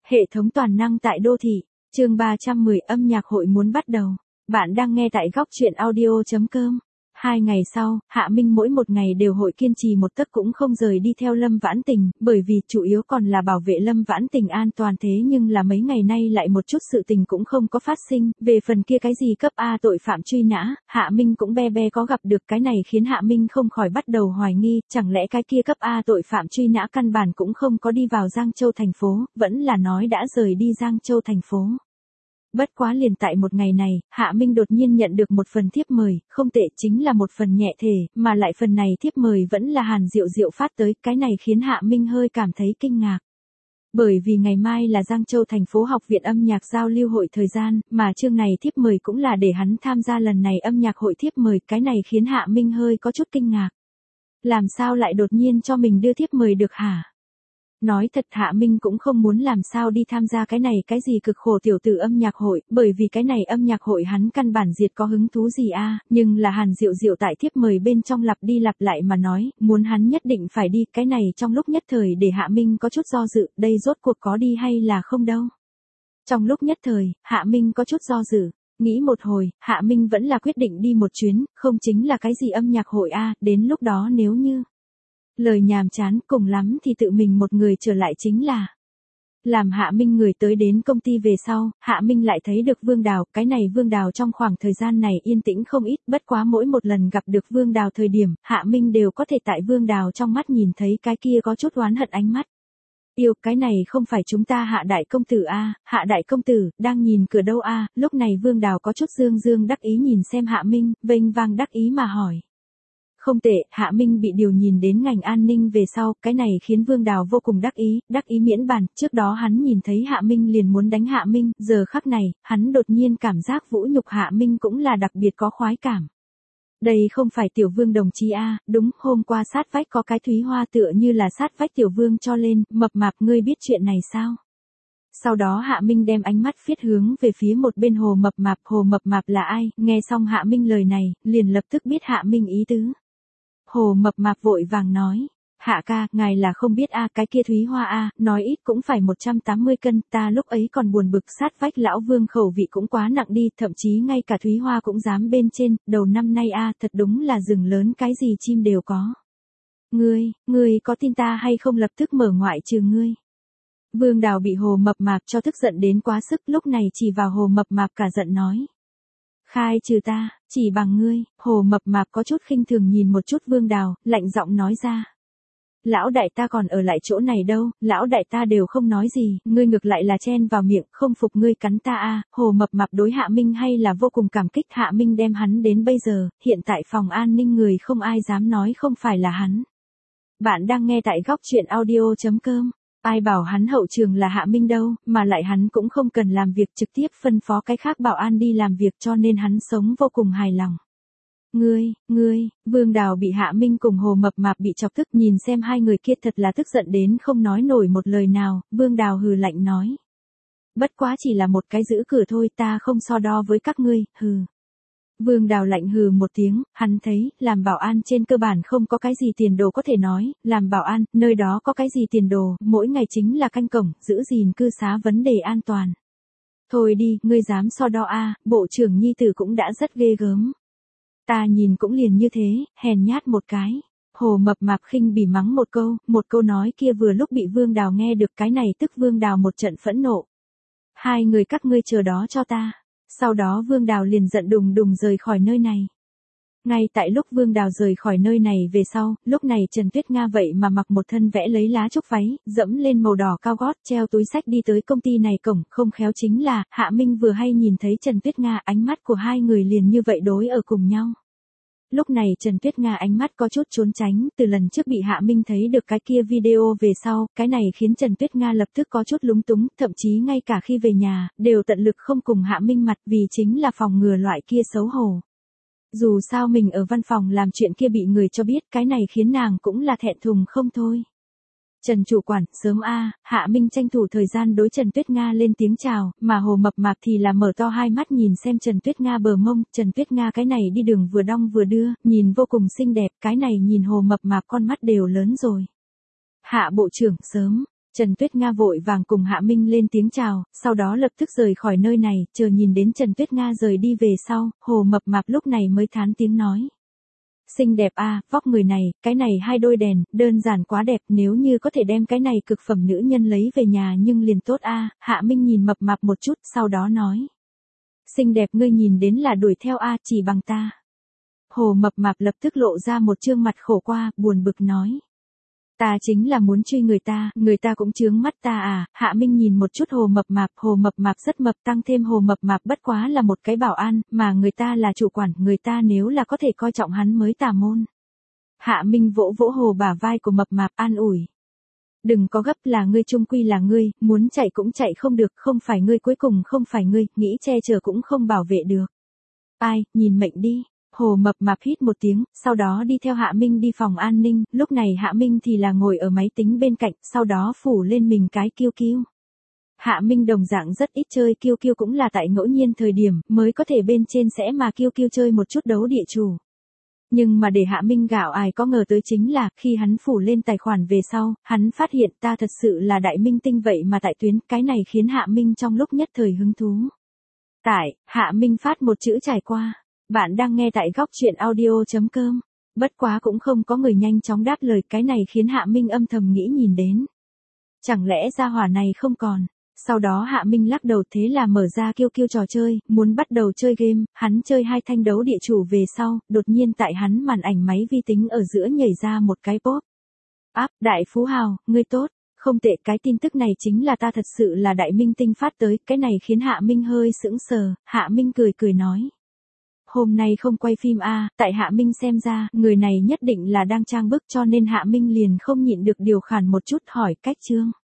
Hệ thống toàn năng tại đô thị, chương 310 âm nhạc hội muốn bắt đầu. Bạn đang nghe tại góc truyện audio.com. 2 ngày sau, Hạ Minh mỗi một ngày đều hội kiên trì một tấc cũng không rời đi theo Lâm Vãn Tình, bởi vì chủ yếu còn là bảo vệ Lâm Vãn Tình an toàn, thế nhưng là mấy ngày nay lại một chút sự tình cũng không có phát sinh, về phần kia cái gì cấp A tội phạm truy nã, Hạ Minh cũng be có gặp được, cái này khiến Hạ Minh không khỏi bắt đầu hoài nghi, chẳng lẽ cái kia cấp A tội phạm truy nã căn bản cũng không có đi vào Giang Châu thành phố, vẫn là nói đã rời đi Giang Châu thành phố. Bất quá liền tại một ngày này, Hạ Minh đột nhiên nhận được một phần thiếp mời, không tệ, chính là một phần nhẹ thể, mà lại phần này thiếp mời vẫn là Hàn Diệu Diệu phát tới, cái này khiến Hạ Minh hơi cảm thấy kinh ngạc. Bởi vì ngày mai là Giang Châu thành phố học viện âm nhạc giao lưu hội thời gian, mà chương này thiếp mời cũng là để hắn tham gia lần này âm nhạc hội thiếp mời, cái này khiến Hạ Minh hơi có chút kinh ngạc. Làm sao lại đột nhiên cho mình đưa thiếp mời được hả? Nói thật, Hạ Minh cũng không muốn làm sao đi tham gia cái này cái gì cực khổ tiểu tử âm nhạc hội, bởi vì cái này âm nhạc hội hắn căn bản diệt có hứng thú gì a, nhưng là Hàn Diệu Diệu tại thiếp mời bên trong lặp đi lặp lại mà nói, muốn hắn nhất định phải đi, cái này trong lúc nhất thời để Hạ Minh có chút do dự, đây rốt cuộc có đi hay là không đâu. Trong lúc nhất thời, Hạ Minh có chút do dự. Nghĩ một hồi, Hạ Minh vẫn là quyết định đi một chuyến, không chính là cái gì âm nhạc hội a, đến lúc đó nếu như lời nhàm chán, cùng lắm thì tự mình một người trở lại chính là. Làm Hạ Minh người tới đến công ty về sau, Hạ Minh lại thấy được Vương Đào, cái này Vương Đào trong khoảng thời gian này yên tĩnh không ít, bất quá mỗi một lần gặp được Vương Đào thời điểm, Hạ Minh đều có thể tại Vương Đào trong mắt nhìn thấy cái kia có chút oán hận ánh mắt. Yêu, cái này không phải chúng ta Hạ đại công tử a, Hạ đại công tử, đang nhìn cửa đâu a, lúc này Vương Đào có chút dương đắc ý nhìn xem Hạ Minh, vênh vang đắc ý mà hỏi. Không tệ, Hạ Minh bị điều nhìn đến ngành an ninh về sau, cái này khiến Vương Đào vô cùng đắc ý miễn bàn, trước đó hắn nhìn thấy Hạ Minh liền muốn đánh Hạ Minh, giờ khắc này, hắn đột nhiên cảm giác vũ nhục Hạ Minh cũng là đặc biệt có khoái cảm. Đây không phải Tiểu Vương đồng chí a, đúng, hôm qua sát vách có cái Thúy Hoa tựa như là sát vách Tiểu Vương cho lên, mập mạp, ngươi biết chuyện này sao? Sau đó Hạ Minh đem ánh mắt phiết hướng về phía một bên Hồ Mập Mạp là ai, nghe xong Hạ Minh lời này, liền lập tức biết Hạ Minh ý tứ. Hồ Mập Mạp vội vàng nói, Hạ ca, ngài là không biết a, cái kia Thúy Hoa a, nói ít cũng phải 180 cân, ta lúc ấy còn buồn bực, sát vách lão Vương khẩu vị cũng quá nặng đi, thậm chí ngay cả Thúy Hoa cũng dám bên trên, đầu năm nay a, thật đúng là rừng lớn cái gì chim đều có. Ngươi có tin ta hay không, lập tức mở ngoại trừ ngươi. Vương Đào bị Hồ Mập Mạp cho tức giận đến quá sức, lúc này chỉ vào Hồ Mập Mạp cả giận nói. Khai trừ ta, chỉ bằng ngươi. Hồ Mập Mạp có chút khinh thường nhìn một chút Vương Đào, lạnh giọng nói ra. Lão đại ta còn ở lại chỗ này đâu, lão đại ta đều không nói gì, ngươi ngược lại là chen vào miệng, không phục ngươi cắn ta a. Hồ Mập Mạp đối Hạ Minh hay là vô cùng cảm kích, Hạ Minh đem hắn đến bây giờ, hiện tại phòng an ninh người không ai dám nói không phải là hắn. Bạn đang nghe tại góc truyện audio.com. Ai bảo hắn hậu trường là Hạ Minh đâu, mà lại hắn cũng không cần làm việc, trực tiếp phân phó cái khác bảo an đi làm việc, cho nên hắn sống vô cùng hài lòng. Ngươi, Vương Đào bị Hạ Minh cùng Hồ Mập Mạp bị chọc tức, nhìn xem hai người kia thật là tức giận đến không nói nổi một lời nào, Vương Đào hừ lạnh nói. Bất quá chỉ là một cái giữ cửa thôi, ta không so đo với các ngươi, hừ. Vương Đào lạnh hừ một tiếng, hắn thấy, làm bảo an trên cơ bản không có cái gì tiền đồ có thể nói, làm bảo an, nơi đó có cái gì tiền đồ, mỗi ngày chính là canh cổng, giữ gìn cư xá vấn đề an toàn. Thôi đi, ngươi dám so đo a, bộ trưởng nhi tử cũng đã rất ghê gớm. Ta nhìn cũng liền như thế, hèn nhát một cái. Hồ Mập Mạp khinh bỉ mắng một câu nói kia vừa lúc bị Vương Đào nghe được, cái này tức Vương Đào một trận phẫn nộ. Hai người các ngươi chờ đó cho ta. Sau đó Vương Đào liền giận đùng rời khỏi nơi này. Ngay tại lúc Vương Đào rời khỏi nơi này về sau, lúc này Trần Tuyết Nga vậy mà mặc một thân vẽ lấy lá trúc váy, dẫm lên màu đỏ cao gót, treo túi xách đi tới công ty này cổng, không khéo chính là, Hạ Minh vừa hay nhìn thấy Trần Tuyết Nga, ánh mắt của hai người liền như vậy đối ở cùng nhau. Lúc này Trần Tuyết Nga ánh mắt có chút trốn tránh, từ lần trước bị Hạ Minh thấy được cái kia video về sau, cái này khiến Trần Tuyết Nga lập tức có chút lúng túng, thậm chí ngay cả khi về nhà, đều tận lực không cùng Hạ Minh mặt, vì chính là phòng ngừa loại kia xấu hổ. Dù sao mình ở văn phòng làm chuyện kia bị người cho biết, cái này khiến nàng cũng là thẹn thùng không thôi. Trần chủ quản, sớm a. Hạ Minh tranh thủ thời gian đối Trần Tuyết Nga lên tiếng chào, mà Hồ Mập Mạp thì là mở to hai mắt nhìn xem Trần Tuyết Nga bờ mông, Trần Tuyết Nga cái này đi đường vừa đong vừa đưa, nhìn vô cùng xinh đẹp, cái này nhìn Hồ Mập Mạp con mắt đều lớn rồi. Hạ bộ trưởng, sớm. Trần Tuyết Nga vội vàng cùng Hạ Minh lên tiếng chào, sau đó lập tức rời khỏi nơi này, chờ nhìn đến Trần Tuyết Nga rời đi về sau, Hồ Mập Mạp lúc này mới thán tiếng nói. Xinh đẹp a, vóc người này, cái này hai đôi đèn, đơn giản quá đẹp, nếu như có thể đem cái này cực phẩm nữ nhân lấy về nhà nhưng liền tốt a. Hạ Minh nhìn Mập Mạp một chút, sau đó nói. Xinh đẹp ngươi nhìn đến là đuổi theo a, chỉ bằng ta. Hồ Mập Mạp lập tức lộ ra một trương mặt khổ qua, buồn bực nói. Ta chính là muốn truy người ta cũng chướng mắt ta à. Hạ Minh nhìn một chút Hồ Mập Mạp rất mập, tăng thêm Hồ Mập Mạp bất quá là một cái bảo an, mà người ta là chủ quản, người ta nếu là có thể coi trọng hắn mới tà môn. Hạ Minh vỗ vỗ Hồ bả vai của Mập Mạp an ủi. Đừng có gấp, là ngươi chung quy là ngươi, muốn chạy cũng chạy không được, không phải ngươi cuối cùng không phải ngươi, nghĩ che chở cũng không bảo vệ được. Ai, nhìn mệnh đi. Hồ Mập Mạp hít một tiếng, sau đó đi theo Hạ Minh đi phòng an ninh, lúc này Hạ Minh thì là ngồi ở máy tính bên cạnh, sau đó phủ lên mình cái kiêu kiêu. Hạ Minh đồng dạng rất ít chơi kiêu kiêu, cũng là tại ngẫu nhiên thời điểm mới có thể bên trên sẽ mà kiêu kiêu chơi một chút đấu địa chủ. Nhưng mà để Hạ Minh gạo ai có ngờ tới chính là, khi hắn phủ lên tài khoản về sau, hắn phát hiện ta thật sự là đại minh tinh vậy mà tại tuyến, cái này khiến Hạ Minh trong lúc nhất thời hứng thú. Hạ Minh phát một chữ trải qua. Bạn đang nghe tại góc truyện audio.com. Bất quá cũng không có người nhanh chóng đáp lời, cái này khiến Hạ Minh âm thầm nghĩ nhìn đến. Chẳng lẽ gia hỏa này không còn. Sau đó Hạ Minh lắc đầu, thế là mở ra kiêu kiêu trò chơi, muốn bắt đầu chơi game, hắn chơi 2 thanh đấu địa chủ về sau, đột nhiên tại hắn màn ảnh máy vi tính ở giữa nhảy ra một cái pop. Đại phú hào, ngươi tốt. Không tệ, cái tin tức này chính là ta thật sự là đại minh tinh phát tới, cái này khiến Hạ Minh hơi sững sờ, Hạ Minh cười nói. Hôm nay không quay phim a, tại Hạ Minh xem ra, người này nhất định là đang trang bức, cho nên Hạ Minh liền không nhịn được điều khản một chút hỏi cách Trương.